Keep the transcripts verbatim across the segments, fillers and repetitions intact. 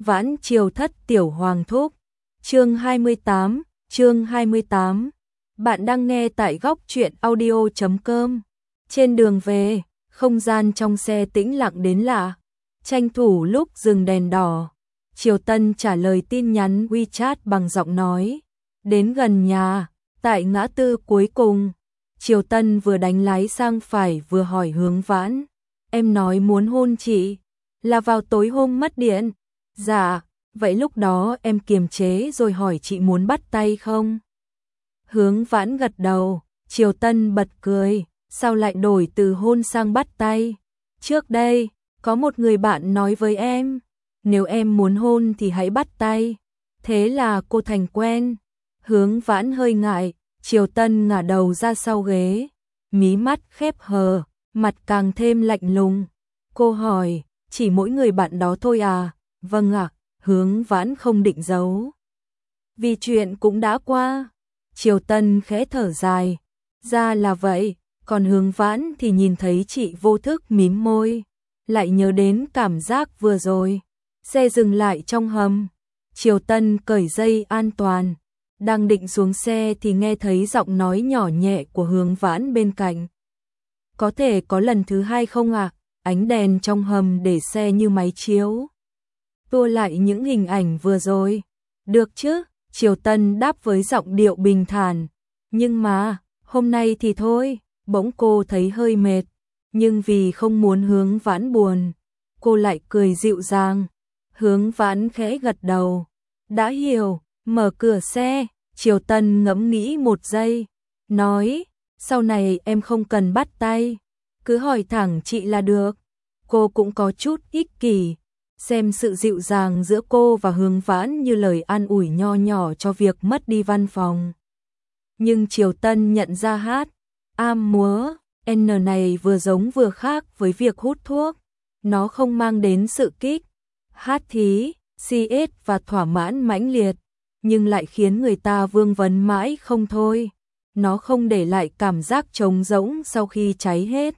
Vãn Triều Thất Tiểu Hoàng Thúc. Chương hai mươi tám, chương hai mươi tám. Bạn đang nghe tại góc truyện audio chấm com. Trên đường về, không gian trong xe tĩnh lặng đến lạ. Tranh thủ lúc dừng đèn đỏ, Triều Tân trả lời tin nhắn WeChat bằng giọng nói. Đến gần nhà, tại ngã tư cuối cùng, Triều Tân vừa đánh lái sang phải vừa hỏi Hướng Vãn. Em nói muốn hôn chị, là vào tối hôm mất điện. Dạ, vậy lúc đó em kiềm chế rồi hỏi chị muốn bắt tay không? Hướng Vãn gật đầu, Triều Tân bật cười, sao lại đổi từ hôn sang bắt tay? Trước đây, có một người bạn nói với em, nếu em muốn hôn thì hãy bắt tay. Thế là cô thành quen. Hướng Vãn hơi ngại, Triều Tân ngả đầu ra sau ghế, mí mắt khép hờ, mặt càng thêm lạnh lùng. Cô hỏi, chỉ mỗi người bạn đó thôi à? Vâng ạ, Hướng Vãn không định giấu. Vì chuyện cũng đã qua. Triều Tân khẽ thở dài. Ra là vậy, còn Hướng Vãn thì nhìn thấy chị vô thức mím môi. Lại nhớ đến cảm giác vừa rồi. Xe dừng lại trong hầm. Triều Tân cởi dây an toàn. Đang định xuống xe thì nghe thấy giọng nói nhỏ nhẹ của Hướng Vãn bên cạnh. Có thể có lần thứ hai không ạ? À? Ánh đèn trong hầm để xe như máy chiếu. Tua lại những hình ảnh vừa rồi. Được chứ, Triều Tân đáp với giọng điệu bình thản. Nhưng mà, hôm nay thì thôi, bỗng cô thấy hơi mệt. Nhưng vì không muốn Hướng Vãn buồn, cô lại cười dịu dàng. Hướng Vãn khẽ gật đầu. Đã hiểu, mở cửa xe, Triều Tân ngẫm nghĩ một giây. Nói, sau này em không cần bắt tay, cứ hỏi thẳng chị là được. Cô cũng có chút ích kỷ. Xem sự dịu dàng giữa cô và Hướng Vãn như lời an ủi nho nhỏ cho việc mất đi văn phòng. Nhưng Triều Tân nhận ra hát, am múa, N này vừa giống vừa khác với việc hút thuốc. Nó không mang đến sự kích, hát thí, si ết và thỏa mãn mãnh liệt, nhưng lại khiến người ta vương vấn mãi không thôi. Nó không để lại cảm giác trống rỗng sau khi cháy hết.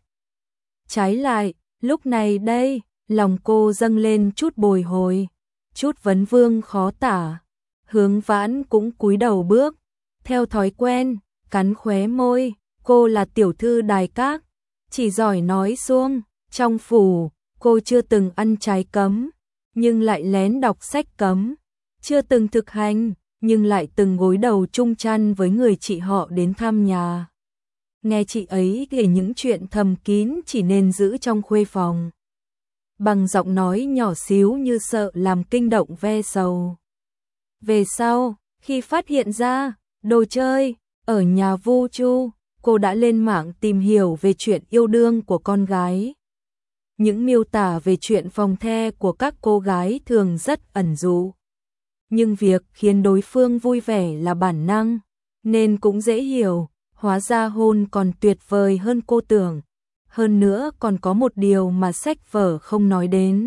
Trái lại, lúc này đây, lòng cô dâng lên chút bồi hồi, chút vấn vương khó tả. Hướng Vãn cũng cúi đầu bước, theo thói quen, cắn khóe môi. Cô là tiểu thư đài các, chỉ giỏi nói suông. Trong phủ, cô chưa từng ăn trái cấm, nhưng lại lén đọc sách cấm. Chưa từng thực hành, nhưng lại từng gối đầu chung chăn với người chị họ đến thăm nhà. Nghe chị ấy kể những chuyện thầm kín chỉ nên giữ trong khuê phòng. Bằng giọng nói nhỏ xíu như sợ làm kinh động ve sầu. Về sau, khi phát hiện ra đồ chơi ở nhà Vu Chu, cô đã lên mạng tìm hiểu về chuyện yêu đương của con gái. Những miêu tả về chuyện phòng the của các cô gái thường rất ẩn dụ. Nhưng việc khiến đối phương vui vẻ là bản năng, nên cũng dễ hiểu. Hóa ra hôn còn tuyệt vời hơn cô tưởng. Hơn nữa còn có một điều mà sách vở không nói đến.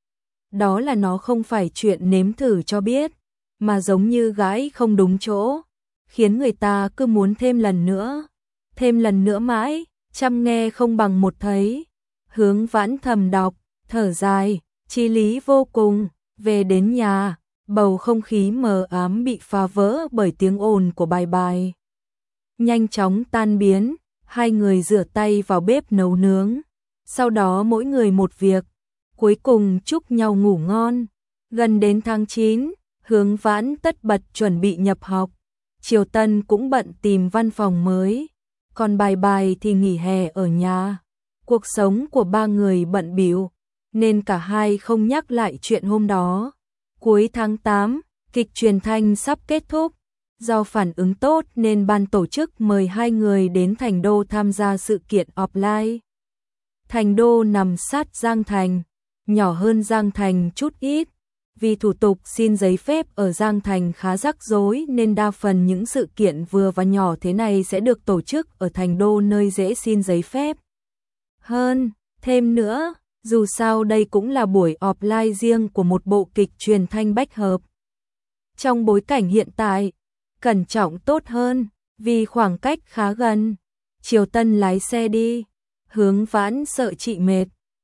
Đó là nó không phải chuyện nếm thử cho biết, mà giống như gãi không đúng chỗ, khiến người ta cứ muốn thêm lần nữa. Thêm lần nữa mãi, trăm nghe không bằng một thấy. Hướng Vãn thầm đọc, thở dài, chí lý vô cùng. Về đến nhà, bầu không khí mờ ám bị phá vỡ bởi tiếng ồn của bài bài. Nhanh chóng tan biến, hai người rửa tay vào bếp nấu nướng. Sau đó mỗi người một việc, cuối cùng chúc nhau ngủ ngon. Gần đến tháng chín, Hướng Vãn tất bật chuẩn bị nhập học. Triều Tân cũng bận tìm văn phòng mới, còn bài bài thì nghỉ hè ở nhà. Cuộc sống của ba người bận bịu, nên cả hai không nhắc lại chuyện hôm đó. Cuối tháng tám, kịch truyền thanh sắp kết thúc. Do phản ứng tốt nên ban tổ chức mời hai người đến Thành Đô tham gia sự kiện offline. Thành Đô nằm sát Giang Thành, nhỏ hơn Giang Thành chút ít. Vì thủ tục xin giấy phép ở Giang Thành khá rắc rối nên đa phần những sự kiện vừa và nhỏ thế này sẽ được tổ chức ở Thành Đô nơi dễ xin giấy phép hơn. Thêm nữa, dù sao đây cũng là buổi offline riêng của một bộ kịch truyền thanh bách hợp. Trong bối cảnh hiện tại, cẩn trọng tốt hơn, vì khoảng cách khá gần. Triều Tân lái xe đi, Hướng Vãn sợ chị mệt,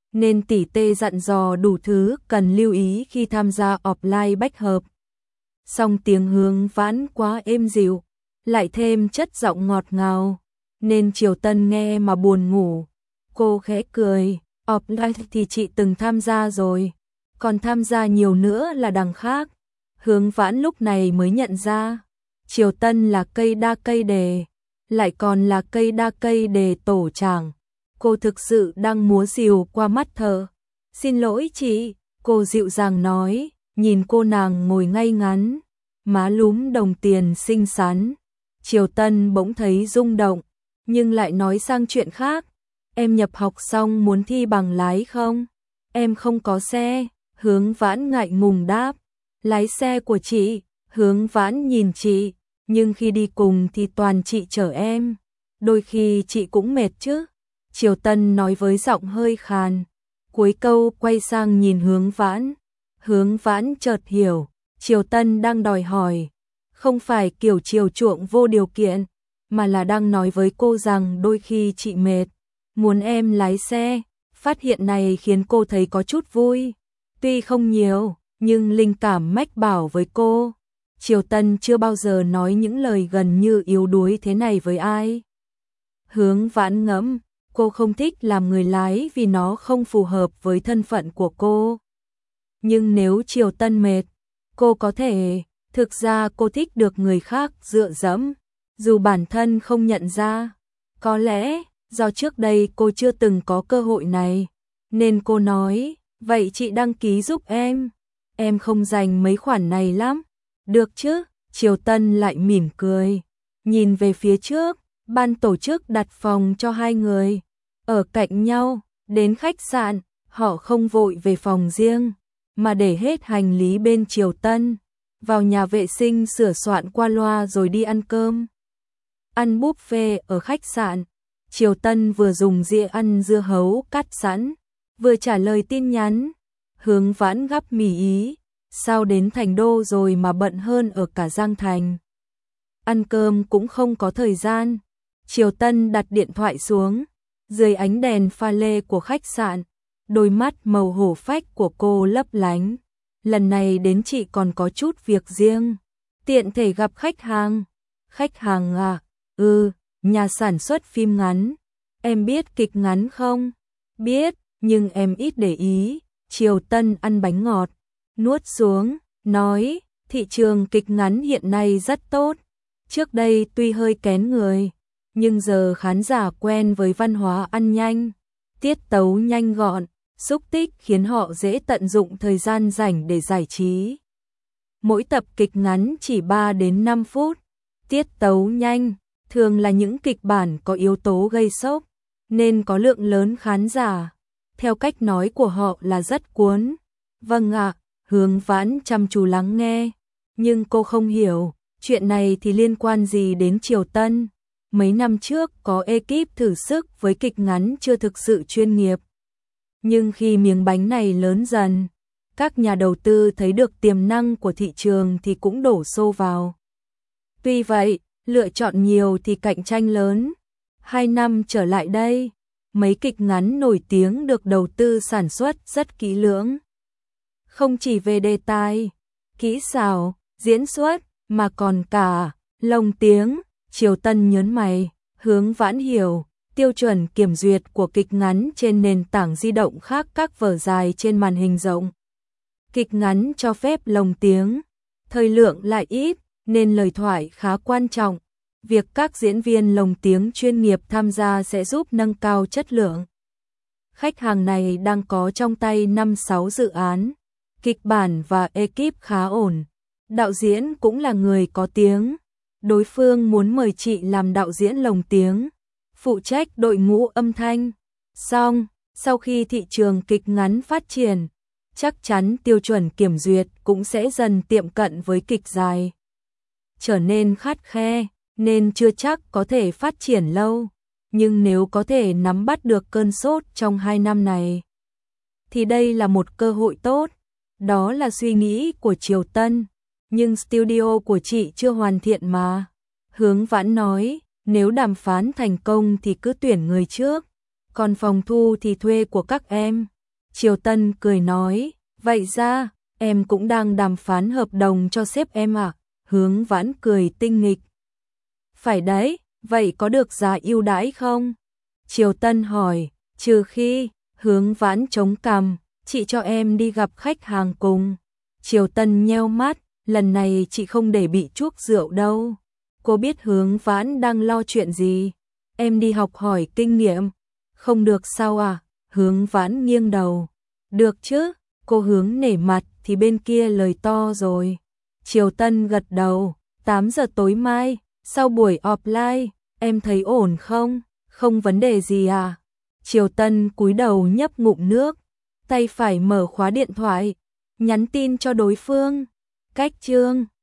nên tỷ tê dặn dò đủ thứ cần lưu ý khi tham gia offline bách hợp. Song tiếng Hướng Vãn quá êm dịu, lại thêm chất giọng ngọt ngào, nên Triều Tân nghe mà buồn ngủ. Cô khẽ cười, offline thì chị từng tham gia rồi, còn tham gia nhiều nữa là đằng khác. Hướng Vãn lúc này mới nhận ra, Triều Tân là cây đa cây đề, lại còn là cây đa cây đề tổ trưởng. Cô thực sự đang múa rìu qua mắt thợ. Xin lỗi chị, cô dịu dàng nói, nhìn cô nàng ngồi ngay ngắn, má lúm đồng tiền xinh xắn. Triều Tân bỗng thấy rung động, nhưng lại nói sang chuyện khác. Em nhập học xong muốn thi bằng lái không? Em không có xe. Hướng Vãn ngại ngùng đáp. Lái xe của chị. Hướng Vãn nhìn chị, nhưng khi đi cùng thì toàn chị chở em. Đôi khi chị cũng mệt chứ. Triều Tân nói với giọng hơi khàn. Cuối câu quay sang nhìn Hướng Vãn. Hướng Vãn chợt hiểu, Triều Tân đang đòi hỏi. Không phải kiểu chiều chuộng vô điều kiện, mà là đang nói với cô rằng đôi khi chị mệt, muốn em lái xe. Phát hiện này khiến cô thấy có chút vui. Tuy không nhiều, nhưng linh cảm mách bảo với cô. Triều Tân chưa bao giờ nói những lời gần như yếu đuối thế này với ai. Hướng Vãn ngẫm, cô không thích làm người lái vì nó không phù hợp với thân phận của cô. Nhưng nếu Triều Tân mệt, cô có thể. Thực ra cô thích được người khác dựa dẫm, dù bản thân không nhận ra. Có lẽ do trước đây cô chưa từng có cơ hội này, nên cô nói, vậy chị đăng ký giúp em. Em không dành mấy khoản này lắm. Được chứ? Triều Tân lại mỉm cười, nhìn về phía trước. Ban tổ chức đặt phòng cho hai người ở cạnh nhau. Đến khách sạn, họ không vội về phòng riêng, mà để hết hành lý bên Triều Tân. Vào nhà vệ sinh sửa soạn qua loa rồi đi ăn cơm. Ăn buffet ở khách sạn. Triều Tân vừa dùng dĩa ăn dưa hấu cắt sẵn, vừa trả lời tin nhắn. Hướng Vãn gắp mì Ý. Sao đến Thành Đô rồi mà bận hơn ở cả Giang Thành? Ăn cơm cũng không có thời gian. Triều Tân đặt điện thoại xuống. Dưới ánh đèn pha lê của khách sạn, đôi mắt màu hổ phách của cô lấp lánh. Lần này đến chị còn có chút việc riêng, tiện thể gặp khách hàng. Khách hàng à? Ừ, nhà sản xuất phim ngắn. Em biết kịch ngắn không? Biết, nhưng em ít để ý. Triều Tân ăn bánh ngọt, nuốt xuống, nói, thị trường kịch ngắn hiện nay rất tốt. Trước đây tuy hơi kén người, nhưng giờ khán giả quen với văn hóa ăn nhanh, tiết tấu nhanh gọn, xúc tích khiến họ dễ tận dụng thời gian rảnh để giải trí. Mỗi tập kịch ngắn chỉ ba đến năm phút, tiết tấu nhanh, thường là những kịch bản có yếu tố gây sốc, nên có lượng lớn khán giả. Theo cách nói của họ là rất cuốn. Vâng ạ, Hướng Vãn chăm chú lắng nghe, nhưng cô không hiểu, chuyện này thì liên quan gì đến Triều Tân. Mấy năm trước có ekip thử sức với kịch ngắn chưa thực sự chuyên nghiệp. Nhưng khi miếng bánh này lớn dần, các nhà đầu tư thấy được tiềm năng của thị trường thì cũng đổ xô vào. Tuy vậy, lựa chọn nhiều thì cạnh tranh lớn. Hai năm trở lại đây, mấy kịch ngắn nổi tiếng được đầu tư sản xuất rất kỹ lưỡng. Không chỉ về đề tài, kỹ xảo, diễn xuất, mà còn cả lồng tiếng. Triều Tân nhớn mày, Hướng Vãn hiểu, tiêu chuẩn kiểm duyệt của kịch ngắn trên nền tảng di động khác các vở dài trên màn hình rộng. Kịch ngắn cho phép lồng tiếng, thời lượng lại ít, nên lời thoại khá quan trọng. Việc các diễn viên lồng tiếng chuyên nghiệp tham gia sẽ giúp nâng cao chất lượng. Khách hàng này đang có trong tay năm sáu dự án, kịch bản và ekip khá ổn. Đạo diễn cũng là người có tiếng. Đối phương muốn mời chị làm đạo diễn lồng tiếng, phụ trách đội ngũ âm thanh. Xong, sau khi thị trường kịch ngắn phát triển, chắc chắn tiêu chuẩn kiểm duyệt cũng sẽ dần tiệm cận với kịch dài. Trở nên khắt khe, nên chưa chắc có thể phát triển lâu. Nhưng nếu có thể nắm bắt được cơn sốt trong hai năm này, thì đây là một cơ hội tốt. Đó là suy nghĩ của Triều Tân. Nhưng studio của chị chưa hoàn thiện mà. Hướng Vãn nói, nếu đàm phán thành công thì cứ tuyển người trước, còn phòng thu thì thuê của các em. Triều Tân cười nói, vậy ra, em cũng đang đàm phán hợp đồng cho sếp em à? Hướng Vãn cười tinh nghịch. Phải đấy, vậy có được giá ưu đãi không? Triều Tân hỏi, trừ khi, Hướng Vãn chống cằm, chị cho em đi gặp khách hàng cùng. Triều Tân nheo mắt, lần này chị không để bị chuốc rượu đâu. Cô biết Hướng Vãn đang lo chuyện gì? Em đi học hỏi kinh nghiệm. Không được sao à? Hướng Vãn nghiêng đầu. Được chứ, cô Hướng nể mặt thì bên kia lời to rồi. Triều Tân gật đầu, tám giờ tối mai, sau buổi offline, em thấy ổn không? Không vấn đề gì à? Triều Tân cúi đầu nhấp ngụm nước, tay phải mở khóa điện thoại, nhắn tin cho đối phương. Cách chương